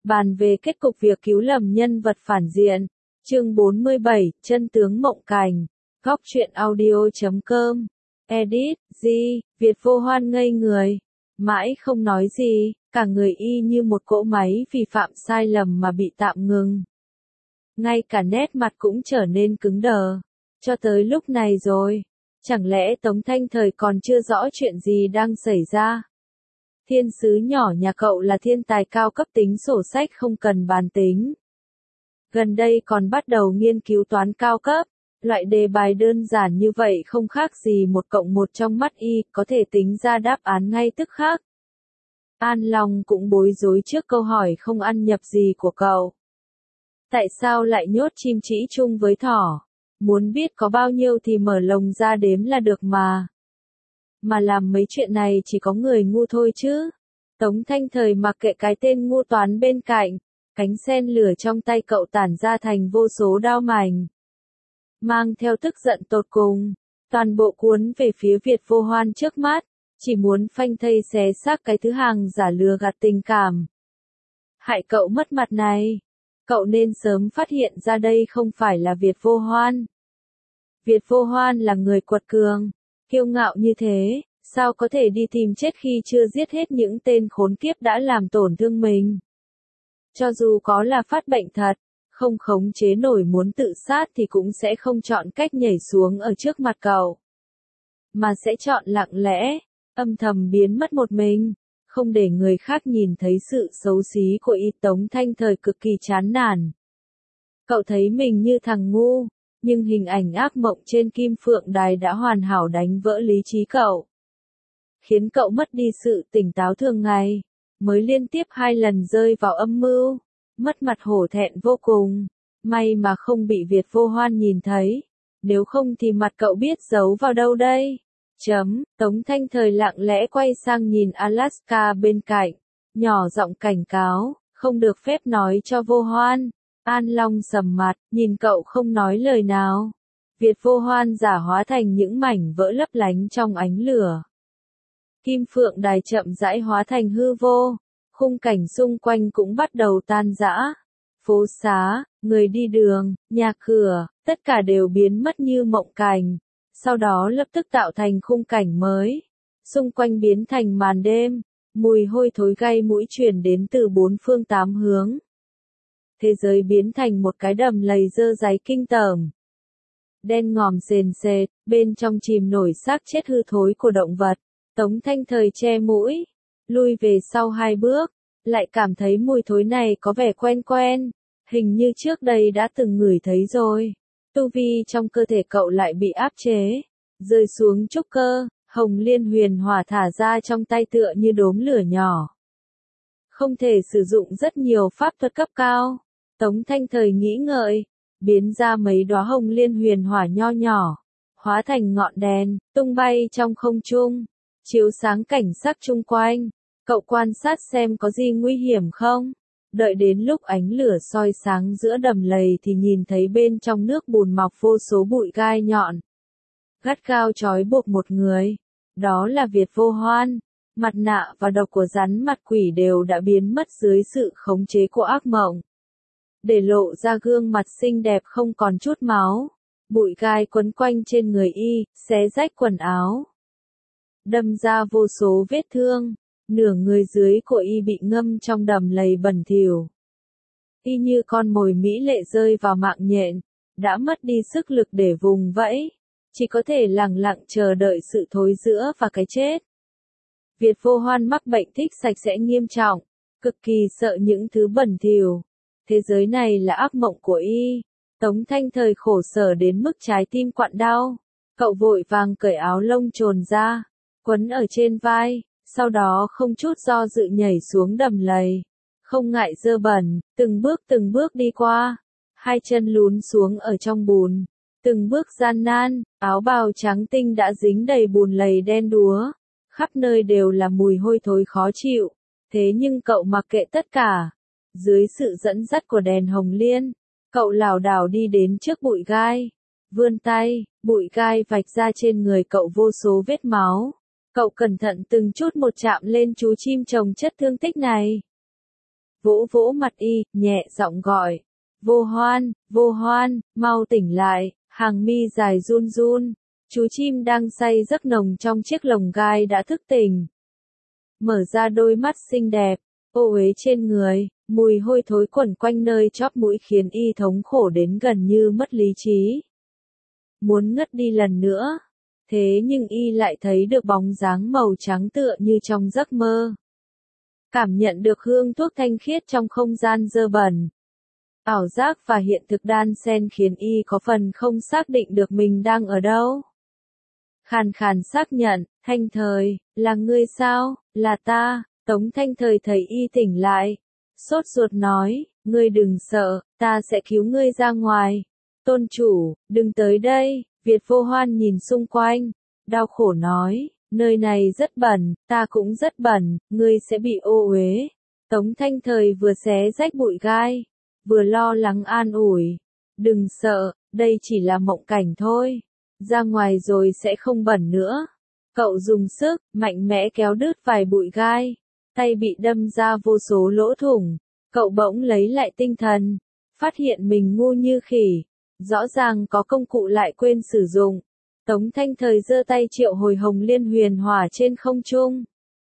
bàn về kết cục việc cứu lầm nhân vật phản diện. Chương 47, chân tướng mộng cảnh. Góc truyện audio.com. Edit, G, Việt Vô Hoan ngây người. Mãi không nói gì, cả người y như một cỗ máy vì phạm sai lầm mà bị tạm ngừng. Ngay cả nét mặt cũng trở nên cứng đờ. Cho tới lúc này rồi, chẳng lẽ Tống Thanh Thời còn chưa rõ chuyện gì đang xảy ra? Thiên sứ nhỏ nhà cậu là thiên tài cao cấp tính sổ sách không cần bàn tính. Gần đây còn bắt đầu nghiên cứu toán cao cấp, loại đề bài đơn giản như vậy không khác gì 1+1 trong mắt y, có thể tính ra đáp án ngay tức khắc. An Long cũng bối rối trước câu hỏi không ăn nhập gì của cậu. Tại sao lại nhốt chim trĩ chung với thỏ? Muốn biết có bao nhiêu thì mở lồng ra đếm là được mà. Mà làm mấy chuyện này chỉ có người ngu thôi chứ. Tống Thanh Thời mặc kệ cái tên ngu toán bên cạnh, cánh sen lửa trong tay cậu tản ra thành vô số đao mảnh. Mang theo tức giận tột cùng, toàn bộ cuốn về phía Việt Vô Hoan trước mắt, chỉ muốn phanh thây xé xác cái thứ hàng giả lừa gạt tình cảm. Hại cậu mất mặt này, cậu nên sớm phát hiện ra đây không phải là Việt Vô Hoan. Việt Vô Hoan là người quật cường, kiêu ngạo như thế, sao có thể đi tìm chết khi chưa giết hết những tên khốn kiếp đã làm tổn thương mình. Cho dù có là phát bệnh thật, không khống chế nổi muốn tự sát thì cũng sẽ không chọn cách nhảy xuống ở trước mặt cậu. Mà sẽ chọn lặng lẽ, âm thầm biến mất một mình, không để người khác nhìn thấy sự xấu xí của y. Tống Thanh Thời cực kỳ chán nản. Cậu thấy mình như thằng ngu, nhưng hình ảnh ác mộng trên Kim Phượng Đài đã hoàn hảo đánh vỡ lý trí cậu. Khiến cậu mất đi sự tỉnh táo thường ngày, mới liên tiếp 2 lần rơi vào âm mưu, mất mặt hổ thẹn vô cùng. May mà không bị Việt Vô Hoan nhìn thấy, nếu không thì mặt cậu biết giấu vào đâu đây. Tống Thanh Thời lặng lẽ quay sang nhìn Alaska bên cạnh, nhỏ giọng cảnh cáo, không được phép nói cho Vô Hoan. An Long sầm mặt, nhìn cậu không nói lời nào. Việt Vô Hoan giả hóa thành những mảnh vỡ lấp lánh trong ánh lửa. Kim Phượng Đài chậm rãi hóa thành hư vô, khung cảnh xung quanh cũng bắt đầu tan rã. Phố xá, người đi đường, nhà cửa, tất cả đều biến mất như mộng cảnh, sau đó lập tức tạo thành khung cảnh mới. Xung quanh biến thành màn đêm, mùi hôi thối gây mũi truyền đến từ 4 phương 8 hướng. Thế giới biến thành một cái đầm lầy dơ dáy kinh tởm. Đen ngòm sền sệt, bên trong chìm nổi xác chết hư thối của động vật. Tống Thanh Thời che mũi, lui về sau 2 bước, lại cảm thấy mùi thối này có vẻ quen quen, hình như trước đây đã từng ngửi thấy rồi. Tu vi trong cơ thể cậu lại bị áp chế, rơi xuống trúc cơ, Hồng Liên Huyền Hỏa thả ra trong tay tựa như đốm lửa nhỏ. Không thể sử dụng rất nhiều pháp thuật cấp cao. Tống Thanh Thời nghĩ ngợi, biến ra mấy đóa Hồng Liên Huyền Hỏa nho nhỏ, hóa thành ngọn đèn, tung bay trong không trung, chiếu sáng cảnh sắc chung quanh. Cậu quan sát xem có gì nguy hiểm không? Đợi đến lúc ánh lửa soi sáng giữa đầm lầy thì nhìn thấy bên trong nước bùn mọc vô số bụi gai nhọn. Gắt gao trói buộc một người. Đó là Việt Vô Hoan. Mặt nạ và độc của rắn mặt quỷ đều đã biến mất dưới sự khống chế của ác mộng. Để lộ ra gương mặt xinh đẹp không còn chút máu. Bụi gai quấn quanh trên người y, xé rách quần áo. Đâm ra vô số vết thương. Nửa người dưới của y bị ngâm trong đầm lầy bẩn thỉu. Y như con mồi mỹ lệ rơi vào mạng nhện, đã mất đi sức lực để vùng vẫy, chỉ có thể lẳng lặng chờ đợi sự thối rữa và cái chết. Việt Vô Hoan mắc bệnh thích sạch sẽ nghiêm trọng, cực kỳ sợ những thứ bẩn thỉu. Thế giới này là ác mộng của y. Tống Thanh Thời khổ sở đến mức trái tim quặn đau. Cậu vội vàng cởi áo lông trồn ra, quấn ở trên vai. Sau đó không chút do dự nhảy xuống đầm lầy, không ngại dơ bẩn, từng bước đi qua, 2 chân lún xuống ở trong bùn, từng bước gian nan, áo bào trắng tinh đã dính đầy bùn lầy đen đúa, khắp nơi đều là mùi hôi thối khó chịu, thế nhưng cậu mặc kệ tất cả, dưới sự dẫn dắt của đèn hồng liên, cậu lảo đảo đi đến trước bụi gai, vươn tay, bụi gai vạch ra trên người cậu vô số vết máu. Cậu cẩn thận từng chút một chạm lên chú chim trồng chất thương tích này. vỗ vỗ mặt y, nhẹ giọng gọi. Vô Hoan, mau tỉnh lại, hàng mi dài run run. Chú chim đang say giấc nồng trong chiếc lồng gai đã thức tỉnh. Mở ra đôi mắt xinh đẹp, ô uế trên người, mùi hôi thối quẩn quanh nơi chóp mũi khiến y thống khổ đến gần như mất lý trí. Muốn ngất đi lần nữa, thế nhưng y lại thấy được bóng dáng màu trắng tựa như trong giấc mơ. Cảm nhận được hương thuốc thanh khiết trong không gian dơ bẩn. Ảo giác và hiện thực đan xen khiến y có phần không xác định được mình đang ở đâu. Khàn khàn xác nhận, Thanh Thời, là ngươi sao? Là ta. Tống Thanh Thời thấy y tỉnh lại. Sốt ruột nói, ngươi đừng sợ, ta sẽ cứu ngươi ra ngoài. Tôn chủ, đừng tới đây. Việt Vô Hoan nhìn xung quanh, đau khổ nói, nơi này rất bẩn, ta cũng rất bẩn, ngươi sẽ bị ô uế. Tống Thanh Thời vừa xé rách bụi gai, vừa lo lắng an ủi. Đừng sợ, đây chỉ là mộng cảnh thôi. Ra ngoài rồi sẽ không bẩn nữa. Cậu dùng sức, mạnh mẽ kéo đứt vài bụi gai. Tay bị đâm ra vô số lỗ thủng. Cậu bỗng lấy lại tinh thần. Phát hiện mình ngu như khỉ. Rõ ràng có công cụ lại quên sử dụng. Tống Thanh Thời giơ tay triệu hồi Hồng Liên Huyền Hỏa trên không trung.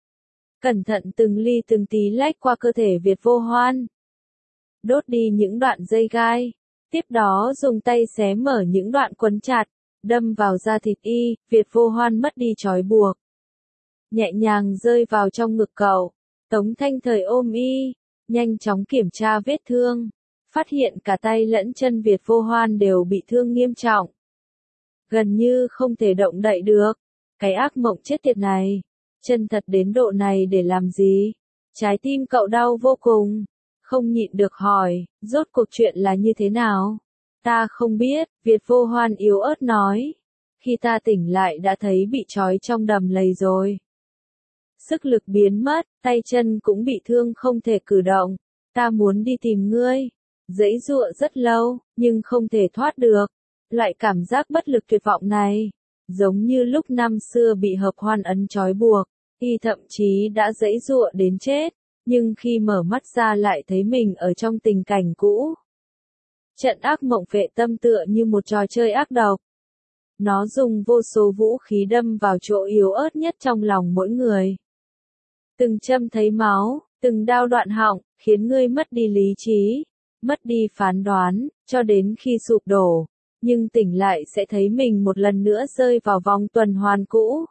Cẩn thận từng ly từng tí lách qua cơ thể Việt Vô Hoan. Đốt đi những đoạn dây gai. Tiếp đó dùng tay xé mở những đoạn quấn chặt. Đâm vào da thịt y, Việt Vô Hoan mất đi trói buộc. Nhẹ nhàng rơi vào trong ngực cậu. Tống Thanh Thời ôm y, nhanh chóng kiểm tra vết thương. Phát hiện cả tay lẫn chân Việt Vô Hoan đều bị thương nghiêm trọng. Gần như không thể động đậy được. Cái ác mộng chết tiệt này. Chân thật đến độ này để làm gì? Trái tim cậu đau vô cùng. Không nhịn được hỏi, rốt cuộc chuyện là như thế nào? Ta không biết, Việt Vô Hoan yếu ớt nói. Khi ta tỉnh lại đã thấy bị trói trong đầm lầy rồi. Sức lực biến mất, tay chân cũng bị thương không thể cử động. Ta muốn đi tìm ngươi. Giãy giụa rất lâu, nhưng không thể thoát được. Loại cảm giác bất lực tuyệt vọng này, giống như lúc năm xưa bị Hợp Hoan ấn trói buộc, y thậm chí đã giãy giụa đến chết, nhưng khi mở mắt ra lại thấy mình ở trong tình cảnh cũ. Trận ác mộng vệ tâm tựa như một trò chơi ác độc. Nó dùng vô số vũ khí đâm vào chỗ yếu ớt nhất trong lòng mỗi người. Từng châm thấy máu, từng đao đoạn họng, khiến ngươi mất đi lý trí, mất đi phán đoán, cho đến khi sụp đổ. Nhưng tỉnh lại sẽ thấy mình một lần nữa rơi vào vòng tuần hoàn cũ.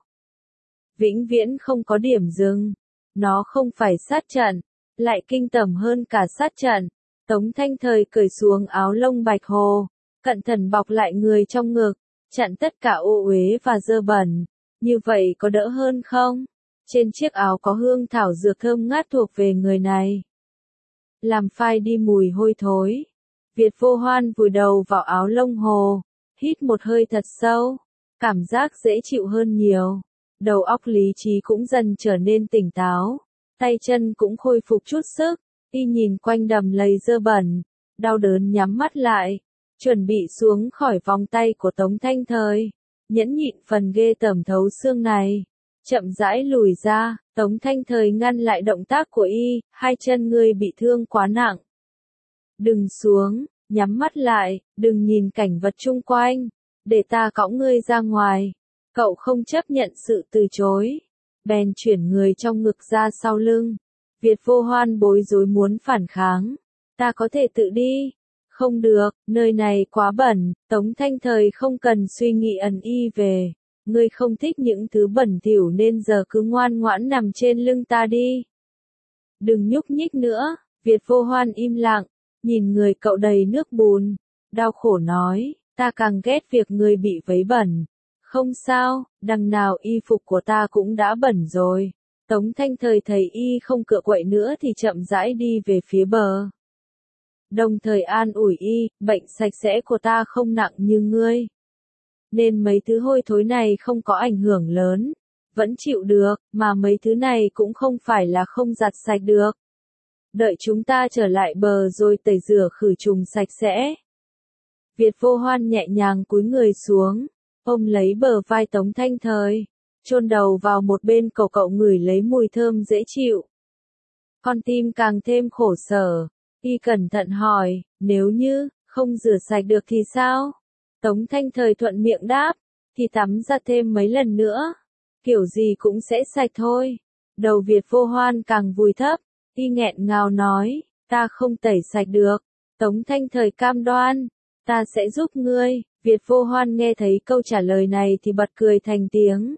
Vĩnh viễn không có điểm dừng. Nó không phải sát trận, lại kinh tởm hơn cả sát trận. Tống Thanh Thời cởi xuống áo lông bạch hồ, cẩn thận bọc lại người trong ngực, chặn tất cả ô uế và dơ bẩn. Như vậy có đỡ hơn không? Trên chiếc áo có hương thảo dược thơm ngát thuộc về người này. Làm phai đi mùi hôi thối. Việt Vô Hoan vùi đầu vào áo lông hồ, hít một hơi thật sâu, cảm giác dễ chịu hơn nhiều. Đầu óc lý trí cũng dần trở nên tỉnh táo, tay chân cũng khôi phục chút sức, y nhìn quanh đầm lầy dơ bẩn, đau đớn nhắm mắt lại, chuẩn bị xuống khỏi vòng tay của Tống Thanh Thời, nhẫn nhịn phần ghê tởm thấu xương này, chậm rãi lùi ra. Tống Thanh Thời ngăn lại động tác của y, hai chân ngươi bị thương quá nặng. Đừng xuống, nhắm mắt lại, đừng nhìn cảnh vật chung quanh, để ta cõng ngươi ra ngoài. Cậu không chấp nhận sự từ chối, bèn chuyển người trong ngực ra sau lưng. Việt Vô Hoan bối rối muốn phản kháng. Ta có thể tự đi. Không được, nơi này quá bẩn. Tống Thanh Thời không cần suy nghĩ ẩn y về. Ngươi không thích những thứ bẩn thỉu nên giờ cứ ngoan ngoãn nằm trên lưng ta đi. Đừng nhúc nhích nữa. Việt Vô Hoan im lặng, nhìn người cậu đầy nước bùn, đau khổ nói, ta càng ghét việc ngươi bị vấy bẩn. Không sao, đằng nào y phục của ta cũng đã bẩn rồi. Tống Thanh Thời thấy y không cựa quậy nữa thì chậm rãi đi về phía bờ. Đồng thời an ủi y, bệnh sạch sẽ của ta không nặng như ngươi. Nên mấy thứ hôi thối này không có ảnh hưởng lớn. Vẫn chịu được, mà mấy thứ này cũng không phải là không giặt sạch được. Đợi chúng ta trở lại bờ rồi tẩy rửa khử trùng sạch sẽ. Việt Vô Hoan nhẹ nhàng cúi người xuống, ôm lấy bờ vai Tống Thanh Thời, chôn đầu vào một bên cậu ngửi lấy mùi thơm dễ chịu. Con tim càng thêm khổ sở. Y cẩn thận hỏi, nếu như không rửa sạch được thì sao? Tống Thanh Thời thuận miệng đáp, thì tắm ra thêm mấy lần nữa. Kiểu gì cũng sẽ sạch thôi. Đầu Việt Vô Hoan càng vùi thấp. Y nghẹn ngào nói, ta không tẩy sạch được. Tống Thanh Thời cam đoan, ta sẽ giúp ngươi. Việt Vô Hoan nghe thấy câu trả lời này thì bật cười thành tiếng.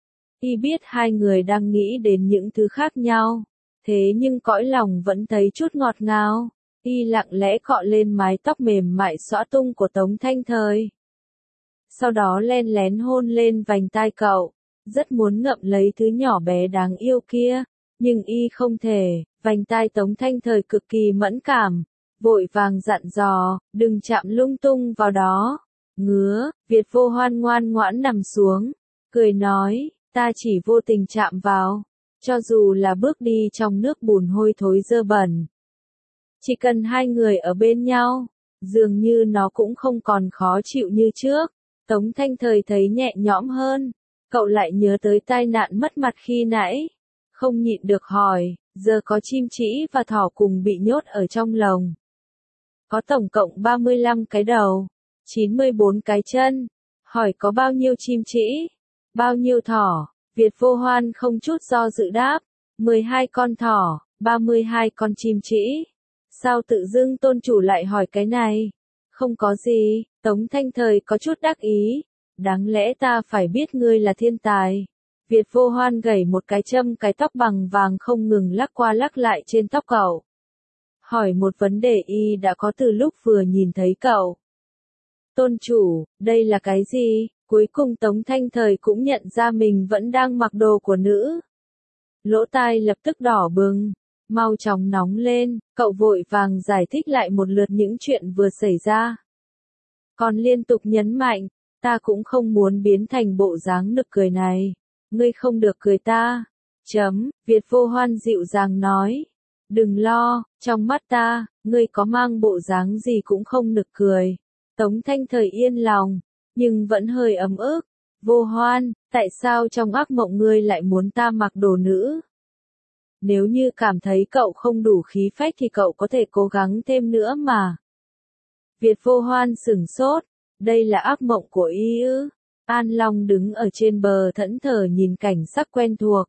Y biết hai người đang nghĩ đến những thứ khác nhau. Thế nhưng cõi lòng vẫn thấy chút ngọt ngào. Y lặng lẽ cọ lên mái tóc mềm mại xõa tung của Tống Thanh Thời. Sau đó len lén hôn lên vành tai cậu. Rất muốn ngậm lấy thứ nhỏ bé đáng yêu kia. Nhưng Y không thể, vành tai Tống Thanh Thời cực kỳ mẫn cảm. Vội vàng dặn dò, đừng chạm lung tung vào đó. Ngứa, Việt Vô Hoan ngoan ngoãn nằm xuống. Cười nói, ta chỉ vô tình chạm vào. Cho dù là bước đi trong nước bùn hôi thối dơ bẩn. Chỉ cần hai người ở bên nhau, dường như nó cũng không còn khó chịu như trước. Tống Thanh Thời thấy nhẹ nhõm hơn. Cậu lại nhớ tới tai nạn mất mặt khi nãy. Không nhịn được hỏi, giờ có chim trĩ và thỏ cùng bị nhốt ở trong lồng. Có tổng cộng 35 cái đầu, 94 cái chân. Hỏi có bao nhiêu chim trĩ? Bao nhiêu thỏ? Việt Vô Hoan không chút do dự đáp, 12 con thỏ, 32 con chim trĩ. Sao tự dưng tôn chủ lại hỏi cái này? Không có gì, Tống Thanh Thời có chút đắc ý. Đáng lẽ ta phải biết ngươi là thiên tài. Việt Vô Hoan gẩy một cái châm cái tóc bằng vàng không ngừng lắc qua lắc lại trên tóc cậu. Hỏi một vấn đề Y đã có từ lúc vừa nhìn thấy cậu. Tôn chủ, đây là cái gì? Cuối cùng Tống Thanh Thời cũng nhận ra mình vẫn đang mặc đồ của nữ. Lỗ tai lập tức đỏ bừng, mau chóng nóng lên, cậu vội vàng giải thích lại một lượt những chuyện vừa xảy ra. Còn liên tục nhấn mạnh, ta cũng không muốn biến thành bộ dáng nực cười này. Ngươi không được cười ta. Việt Vô Hoan dịu dàng nói. Đừng lo, trong mắt ta, ngươi có mang bộ dáng gì cũng không nực cười. Tống Thanh Thời yên lòng, nhưng vẫn hơi ấm ức. Vô Hoan, tại sao trong ác mộng ngươi lại muốn ta mặc đồ nữ? Nếu như cảm thấy cậu không đủ khí phách thì cậu có thể cố gắng thêm nữa mà. Việt Vô Hoan sửng sốt, đây là ác mộng của Y ư? An Long đứng ở trên bờ thẫn thờ nhìn cảnh sắc quen thuộc.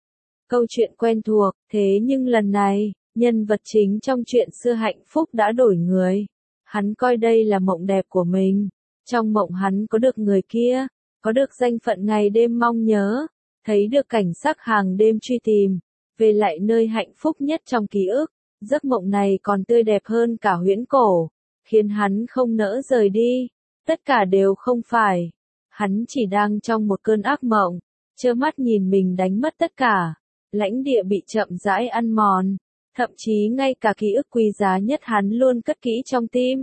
Câu chuyện quen thuộc, thế nhưng lần này, nhân vật chính trong chuyện xưa hạnh phúc đã đổi người. Hắn coi đây là mộng đẹp của mình. Trong mộng hắn có được người kia, có được danh phận ngày đêm mong nhớ, thấy được cảnh sắc hàng đêm truy tìm, về lại nơi hạnh phúc nhất trong ký ức. Giấc mộng này còn tươi đẹp hơn cả huyễn cổ, khiến hắn không nỡ rời đi. Tất cả đều không phải. Hắn chỉ đang trong một cơn ác mộng, trơ mắt nhìn mình đánh mất tất cả. Lãnh địa bị chậm rãi ăn mòn, thậm chí ngay cả ký ức quý giá nhất hắn luôn cất kỹ trong tim.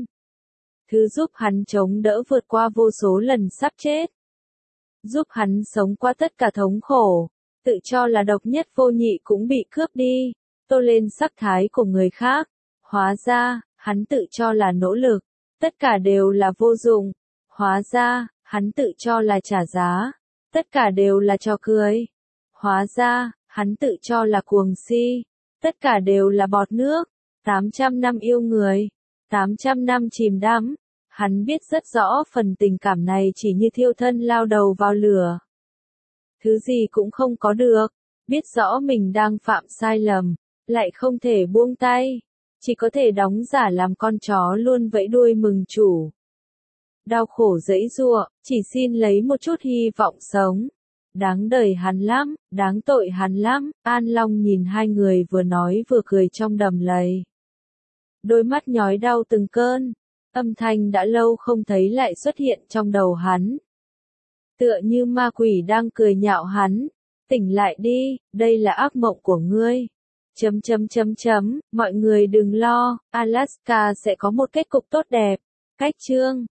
Thứ giúp hắn chống đỡ vượt qua vô số lần sắp chết. Giúp hắn sống qua tất cả thống khổ, tự cho là độc nhất vô nhị cũng bị cướp đi, tô lên sắc thái của người khác. Hóa ra, hắn tự cho là nỗ lực, tất cả đều là vô dụng. Hóa ra, hắn tự cho là trả giá, tất cả đều là trò cười. Hóa ra, hắn tự cho là cuồng si, tất cả đều là bọt nước. 800 năm yêu người, 800 năm chìm đắm, hắn biết rất rõ phần tình cảm này chỉ như thiêu thân lao đầu vào lửa. Thứ gì cũng không có được, biết rõ mình đang phạm sai lầm, lại không thể buông tay, chỉ có thể đóng giả làm con chó luôn vẫy đuôi mừng chủ. Đau khổ giãy giụa, chỉ xin lấy một chút hy vọng sống. Đáng đời hắn lắm, đáng tội hắn lắm. An Long nhìn hai người vừa nói vừa cười trong đầm lầy. Đôi mắt nhói đau từng cơn, âm thanh đã lâu không thấy lại xuất hiện trong đầu hắn. Tựa như ma quỷ đang cười nhạo hắn. Tỉnh lại đi, đây là ác mộng của ngươi. Mọi người đừng lo, Alaska sẽ có một kết cục tốt đẹp. Cách chương